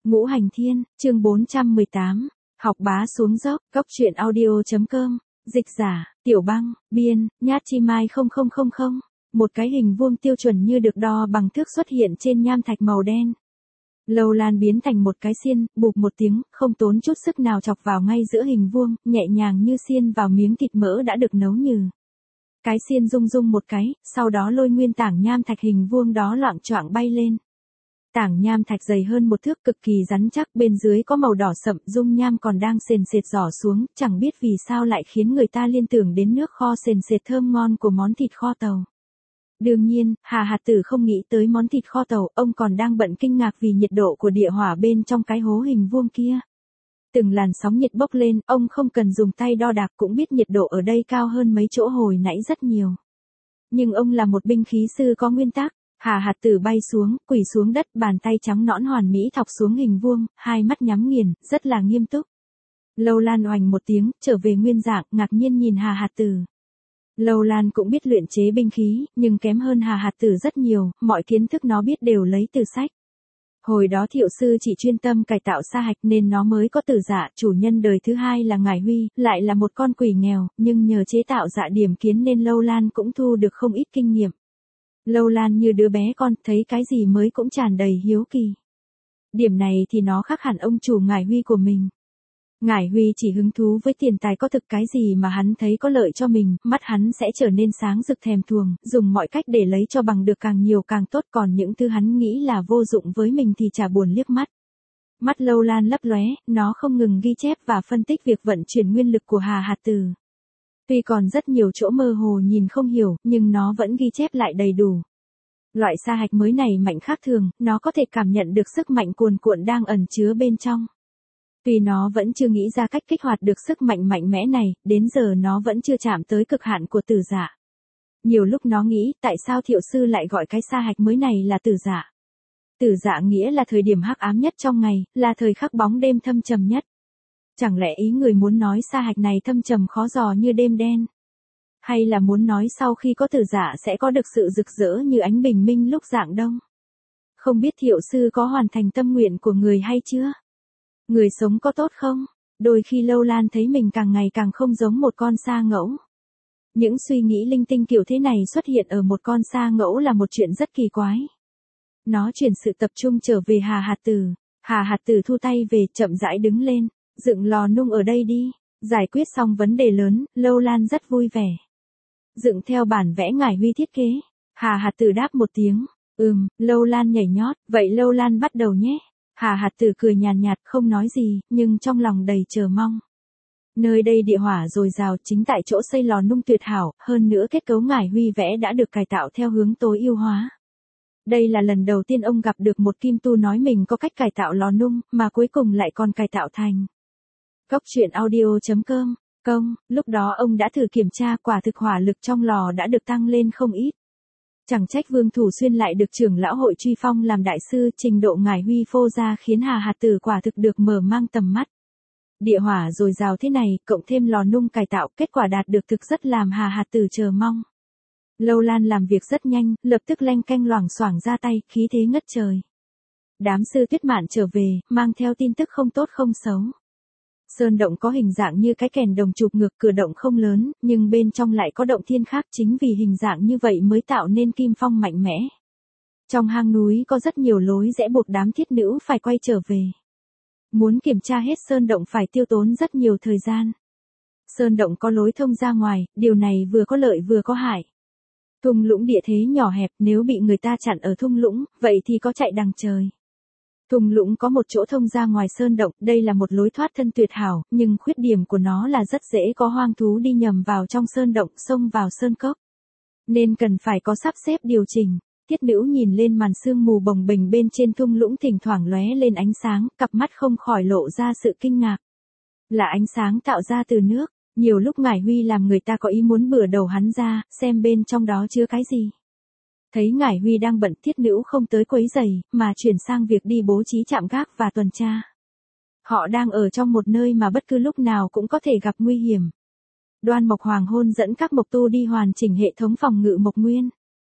Ngũ Hành Thiên, chương 418, học bá xuống dốc, goctruyện audio.com, dịch giả, Tiểu Băng, biên, Nhát Chi Mai 0000, một cái hình vuông tiêu chuẩn như được đo bằng thước xuất hiện trên nham thạch màu đen. Lâu Lan biến thành một cái xiên, bụp một tiếng, không tốn chút sức nào chọc vào ngay giữa hình vuông, nhẹ nhàng như xiên vào miếng thịt mỡ đã được nấu nhừ. Cái xiên rung rung một cái, sau đó lôi nguyên tảng nham thạch hình vuông đó loạng choạng bay lên. Tảng nham thạch dày hơn một thước, cực kỳ rắn chắc, bên dưới có màu đỏ sậm, dung nham còn đang sền sệt rỏ xuống, chẳng biết vì sao lại khiến người ta liên tưởng đến nước kho sền sệt thơm ngon của món thịt kho tàu. Đương nhiên, Hà Hạt Tử không nghĩ tới món thịt kho tàu, ông còn đang bận kinh ngạc vì nhiệt độ của địa hỏa bên trong cái hố hình vuông kia. Từng làn sóng nhiệt bốc lên, ông không cần dùng tay đo đạc cũng biết nhiệt độ ở đây cao hơn mấy chỗ hồi nãy rất nhiều. Nhưng ông là một binh khí sư có nguyên tắc. Hà Hạt Tử bay xuống, quỳ xuống đất, bàn tay trắng nõn hoàn mỹ thọc xuống hình vuông, hai mắt nhắm nghiền, rất là nghiêm túc. Lâu Lan oành một tiếng, trở về nguyên dạng, ngạc nhiên nhìn Hà Hạt Tử. Lâu Lan cũng biết luyện chế binh khí, nhưng kém hơn Hà Hạt Tử rất nhiều, mọi kiến thức nó biết đều lấy từ sách. Hồi đó Thiệu sư chỉ chuyên tâm cải tạo sa hạch nên nó mới có tử dạ, chủ nhân đời thứ hai là Ngải Huy, lại là một con quỷ nghèo, nhưng nhờ chế tạo dạ điểm kiến nên Lâu Lan cũng thu được không ít kinh nghiệm. Lâu Lan như đứa bé con, thấy cái gì mới cũng tràn đầy hiếu kỳ. Điểm này thì nó khác hẳn ông chủ Ngải Huy của mình. Ngải Huy chỉ hứng thú với tiền tài, có thực cái gì mà hắn thấy có lợi cho mình, mắt hắn sẽ trở nên sáng rực thèm thuồng, dùng mọi cách để lấy cho bằng được càng nhiều càng tốt, còn những thứ hắn nghĩ là vô dụng với mình thì chả buồn liếc mắt. Mắt Lâu Lan lấp lóe, nó không ngừng ghi chép và phân tích việc vận chuyển nguyên lực của Hà Hạt Tử. Tuy còn rất nhiều chỗ mơ hồ nhìn không hiểu, nhưng nó vẫn ghi chép lại đầy đủ. Loại sa hạch mới này mạnh khác thường, nó có thể cảm nhận được sức mạnh cuồn cuộn đang ẩn chứa bên trong. Tuy nó vẫn chưa nghĩ ra cách kích hoạt được sức mạnh mạnh mẽ này, đến giờ nó vẫn chưa chạm tới cực hạn của tử dạ. Nhiều lúc nó nghĩ, tại sao Thiệu sư lại gọi cái sa hạch mới này là tử dạ? Tử dạ nghĩa là thời điểm hắc ám nhất trong ngày, là thời khắc bóng đêm thâm trầm nhất. Chẳng lẽ ý người muốn nói sa hạch này thâm trầm khó dò như đêm đen? Hay là muốn nói sau khi có tử dạ sẽ có được sự rực rỡ như ánh bình minh lúc rạng đông? Không biết Thiệu sư có hoàn thành tâm nguyện của người hay chưa? Người sống có tốt không? Đôi khi Lâu Lan thấy mình càng ngày càng không giống một con sa ngẫu. Những suy nghĩ linh tinh kiểu thế này xuất hiện ở một con sa ngẫu là một chuyện rất kỳ quái. Nó chuyển sự tập trung trở về Hà Hạt Tử. Hà Hạt Tử thu tay về, chậm rãi đứng lên. Dựng lò nung ở đây đi. Giải quyết xong vấn đề lớn, Lâu Lan rất vui vẻ. Dựng theo bản vẽ Ngải Huy thiết kế. Hà Hạt Tử đáp một tiếng. Lâu Lan nhảy nhót, vậy Lâu Lan bắt đầu nhé. Hà Hạt Tử cười nhàn nhạt không nói gì, nhưng trong lòng đầy chờ mong. Nơi đây địa hỏa dồi dào, chính tại chỗ xây lò nung tuyệt hảo, hơn nữa kết cấu Ngải Huy vẽ đã được cải tạo theo hướng tối ưu hóa. Đây là lần đầu tiên ông gặp được một kim tu nói mình có cách cải tạo lò nung, mà cuối cùng lại còn cải tạo thành. Goctruyện audio.com, lúc đó ông đã thử kiểm tra, quả thực hỏa lực trong lò đã được tăng lên không ít. Chẳng trách Vương Thủ Xuyên lại được trưởng lão hội truy phong làm đại sư, trình độ Ngải Huy phô ra khiến Hà Hạt Tử quả thực được mở mang tầm mắt. Địa hỏa dồi dào thế này, cộng thêm lò nung cải tạo, kết quả đạt được thực rất làm Hà Hạt Tử chờ mong. Lâu Lan làm việc rất nhanh, lập tức leng keng loảng xoảng ra tay, khí thế ngất trời. Đám sư Tuyết Mạn trở về, mang theo tin tức không tốt không xấu. Sơn động có hình dạng như cái kèn đồng chụp ngược, cửa động không lớn, nhưng bên trong lại có động thiên khác, chính vì hình dạng như vậy mới tạo nên kim phong mạnh mẽ. Trong hang núi có rất nhiều lối rẽ buộc đám thiết nữ phải quay trở về. Muốn kiểm tra hết sơn động phải tiêu tốn rất nhiều thời gian. Sơn động có lối thông ra ngoài, điều này vừa có lợi vừa có hại. Thung lũng địa thế nhỏ hẹp, nếu bị người ta chặn ở thung lũng, vậy thì có chạy đằng trời. Thung lũng có một chỗ thông ra ngoài sơn động, đây là một lối thoát thân tuyệt hảo, nhưng khuyết điểm của nó là rất dễ có hoang thú đi nhầm vào trong sơn động, xông vào sơn cốc. Nên cần phải có sắp xếp điều chỉnh. Thiết nữ nhìn lên màn sương mù bồng bềnh bên trên thung lũng thỉnh thoảng lóe lên ánh sáng, cặp mắt không khỏi lộ ra sự kinh ngạc. Là ánh sáng tạo ra từ nước, nhiều lúc Ngải Huy làm người ta có ý muốn bừa đầu hắn ra, xem bên trong đó chứa cái gì. Thấy Ngải Huy đang bận, thiết nữ không tới quấy rầy, mà chuyển sang việc đi bố trí trạm gác và tuần tra. Họ đang ở trong một nơi mà bất cứ lúc nào cũng có thể gặp nguy hiểm. Đoan Mộc Hoàng hôn dẫn các mộc tu đi hoàn chỉnh hệ thống phòng ngự Mộc Nguyên.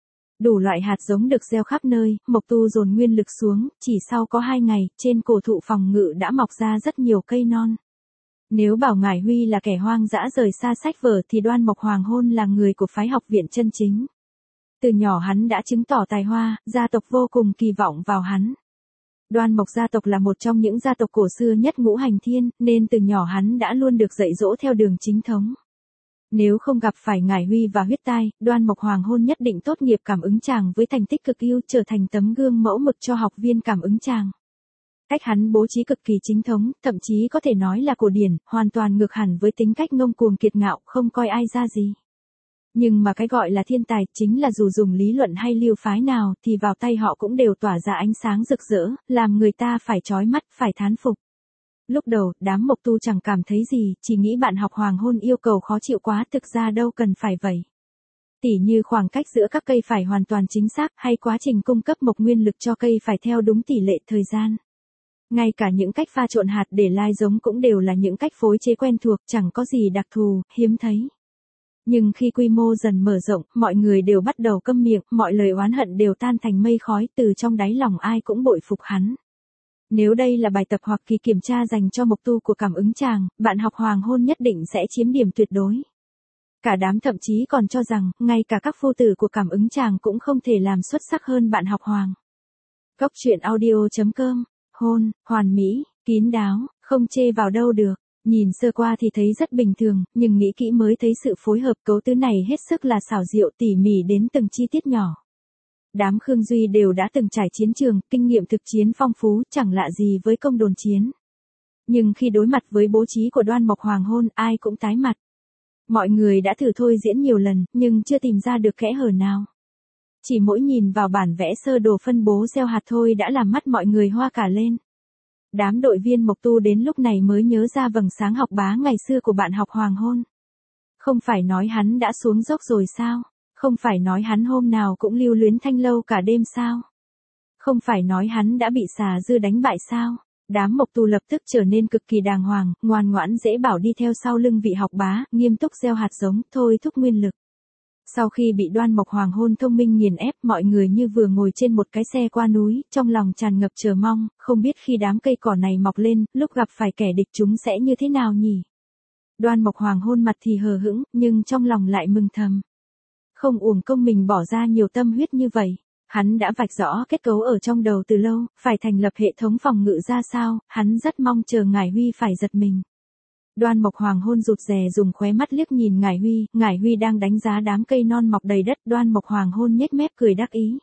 Đủ loại hạt giống được gieo khắp nơi, Mộc Tu dồn nguyên lực xuống, chỉ sau có 2 ngày, trên cổ thụ phòng ngự đã mọc ra rất nhiều cây non. Nếu bảo Ngải Huy là kẻ hoang dã rời xa sách vở thì Đoan Mộc Hoàng Hôn là người của phái học viện chân chính. Từ nhỏ hắn đã chứng tỏ tài hoa, gia tộc vô cùng kỳ vọng vào hắn. Đoan Mộc gia tộc là một trong những gia tộc cổ xưa nhất ngũ hành thiên, nên từ nhỏ hắn đã luôn được dạy dỗ theo đường chính thống. Nếu không gặp phải Ngải Huy và huyết tai, Đoan Mộc Hoàng Hôn nhất định tốt nghiệp cảm ứng tràng với thành tích cực ưu, trở thành tấm gương mẫu mực cho học viên cảm ứng tràng. Cách hắn bố trí cực kỳ chính thống, thậm chí có thể nói là cổ điển, hoàn toàn ngược hẳn với tính cách ngông cuồng kiệt ngạo, không coi ai ra gì. Nhưng mà cái gọi là thiên tài chính là dù dùng lý luận hay lưu phái nào thì vào tay họ cũng đều tỏa ra ánh sáng rực rỡ, làm người ta phải chói mắt, phải thán phục. Lúc đầu, đám Mộc Tu chẳng cảm thấy gì, chỉ nghĩ bạn học Hoàng Hôn yêu cầu khó chịu quá, thực ra đâu cần phải vậy. Tỉ như khoảng cách giữa các cây phải hoàn toàn chính xác, hay quá trình cung cấp mộc nguyên lực cho cây phải theo đúng tỷ lệ thời gian. Ngay cả những cách pha trộn hạt để lai giống cũng đều là những cách phối chế quen thuộc, chẳng có gì đặc thù, hiếm thấy. Nhưng khi quy mô dần mở rộng, mọi người đều bắt đầu câm miệng, mọi lời oán hận đều tan thành mây khói, từ trong đáy lòng ai cũng bội phục hắn. Nếu đây là bài tập hoặc kỳ kiểm tra dành cho Mộc Tu của cảm ứng tràng, bạn học Hoàng Hôn nhất định sẽ chiếm điểm tuyệt đối. Cả đám thậm chí còn cho rằng, ngay cả các phu tử của cảm ứng tràng cũng không thể làm xuất sắc hơn bạn học Hoàng. Góc truyện audio.com, hôn, hoàn mỹ, kín đáo, không chê vào đâu được. Nhìn sơ qua thì thấy rất bình thường, nhưng nghĩ kỹ mới thấy sự phối hợp cấu tứ này hết sức là xảo diệu, tỉ mỉ đến từng chi tiết nhỏ. Đám Khương Duy đều đã từng trải chiến trường, kinh nghiệm thực chiến phong phú, chẳng lạ gì với công đồn chiến. Nhưng khi đối mặt với bố trí của Đoan Mộc Hoàng Hôn, ai cũng tái mặt. Mọi người đã thử thôi diễn nhiều lần, nhưng chưa tìm ra được kẽ hở nào. Chỉ mỗi nhìn vào bản vẽ sơ đồ phân bố gieo hạt thôi đã làm mắt mọi người hoa cả lên. Đám đội viên Mộc Tu đến lúc này mới nhớ ra vầng sáng học bá ngày xưa của bạn học Hoàng Hôn. Không phải nói hắn đã xuống dốc rồi sao? Không phải nói hắn hôm nào cũng lưu luyến thanh lâu cả đêm sao? Không phải nói hắn đã bị xà dư đánh bại sao? Đám Mộc Tu lập tức trở nên cực kỳ đàng hoàng, ngoan ngoãn dễ bảo đi theo sau lưng vị học bá, nghiêm túc gieo hạt giống, thôi thúc nguyên lực. Sau khi bị Đoan Mộc Hoàng Hôn thông minh nghiền ép, mọi người như vừa ngồi trên một cái xe qua núi, trong lòng tràn ngập chờ mong, không biết khi đám cây cỏ này mọc lên, lúc gặp phải kẻ địch chúng sẽ như thế nào nhỉ? Đoan Mộc Hoàng Hôn mặt thì hờ hững, nhưng trong lòng lại mừng thầm. Không uổng công mình bỏ ra nhiều tâm huyết như vậy. Hắn đã vạch rõ kết cấu ở trong đầu từ lâu, phải thành lập hệ thống phòng ngự ra sao, hắn rất mong chờ Ngải Huy phải giật mình. Đoan Mộc Hoàng Hôn rụt rè dùng khóe mắt liếc nhìn Ngải Huy đang đánh giá đám cây non mọc đầy đất, Đoan Mộc Hoàng Hôn nhếch mép cười đắc ý.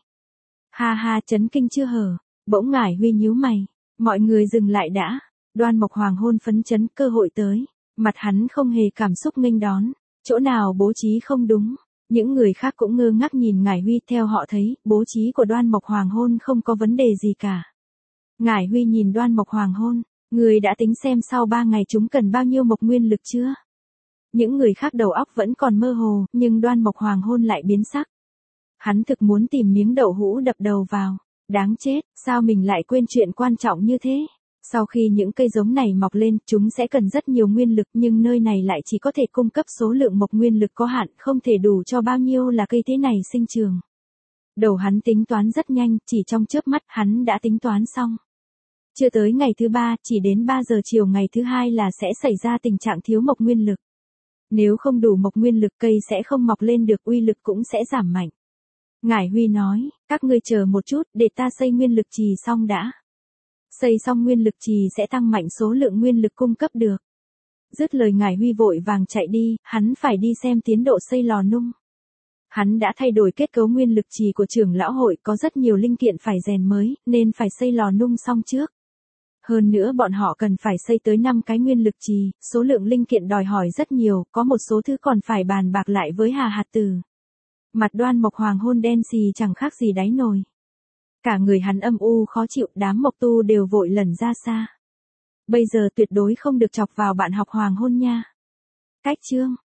Ha ha, chấn kinh chưa hở, bỗng Ngải Huy nhíu mày, mọi người dừng lại đã. Đoan Mộc Hoàng Hôn phấn chấn, cơ hội tới, mặt hắn không hề cảm xúc nghênh đón, chỗ nào bố trí không đúng. Những người khác cũng ngơ ngác nhìn Ngải Huy, theo họ thấy, bố trí của Đoan Mộc Hoàng Hôn không có vấn đề gì cả. Ngải Huy nhìn Đoan Mộc Hoàng Hôn, người đã tính xem sau 3 ngày chúng cần bao nhiêu mộc nguyên lực chưa? Những người khác đầu óc vẫn còn mơ hồ, nhưng Đoan Mộc Hoàng Hôn lại biến sắc. Hắn thực muốn tìm miếng đậu hũ đập đầu vào. Đáng chết, sao mình lại quên chuyện quan trọng như thế? Sau khi những cây giống này mọc lên, chúng sẽ cần rất nhiều nguyên lực, nhưng nơi này lại chỉ có thể cung cấp số lượng mộc nguyên lực có hạn, không thể đủ cho bao nhiêu là cây thế này sinh trường. Đầu hắn tính toán rất nhanh, chỉ trong chớp mắt hắn đã tính toán xong. Chưa tới ngày thứ 3, chỉ đến 3 giờ chiều ngày thứ 2 là sẽ xảy ra tình trạng thiếu mộc nguyên lực. Nếu không đủ mộc nguyên lực, cây sẽ không mọc lên được, uy lực cũng sẽ giảm mạnh. Ngải Huy nói, các ngươi chờ một chút, để ta xây nguyên lực trì xong đã. Xây xong nguyên lực trì sẽ tăng mạnh số lượng nguyên lực cung cấp được. Dứt lời Ngải Huy vội vàng chạy đi, hắn phải đi xem tiến độ xây lò nung. Hắn đã thay đổi kết cấu nguyên lực trì của trưởng lão hội, có rất nhiều linh kiện phải rèn mới, nên phải xây lò nung xong trước. Hơn nữa bọn họ cần phải xây tới 5 cái nguyên lực trì, số lượng linh kiện đòi hỏi rất nhiều, có một số thứ còn phải bàn bạc lại với Hà Hạt Tử. Mặt Đoan Mộc Hoàng Hôn đen xì chẳng khác gì đáy nồi. Cả người hắn âm u khó chịu, đám Mộc Tu đều vội lẩn ra xa. Bây giờ tuyệt đối không được chọc vào bạn học Hoàng Hôn nha. Cách chương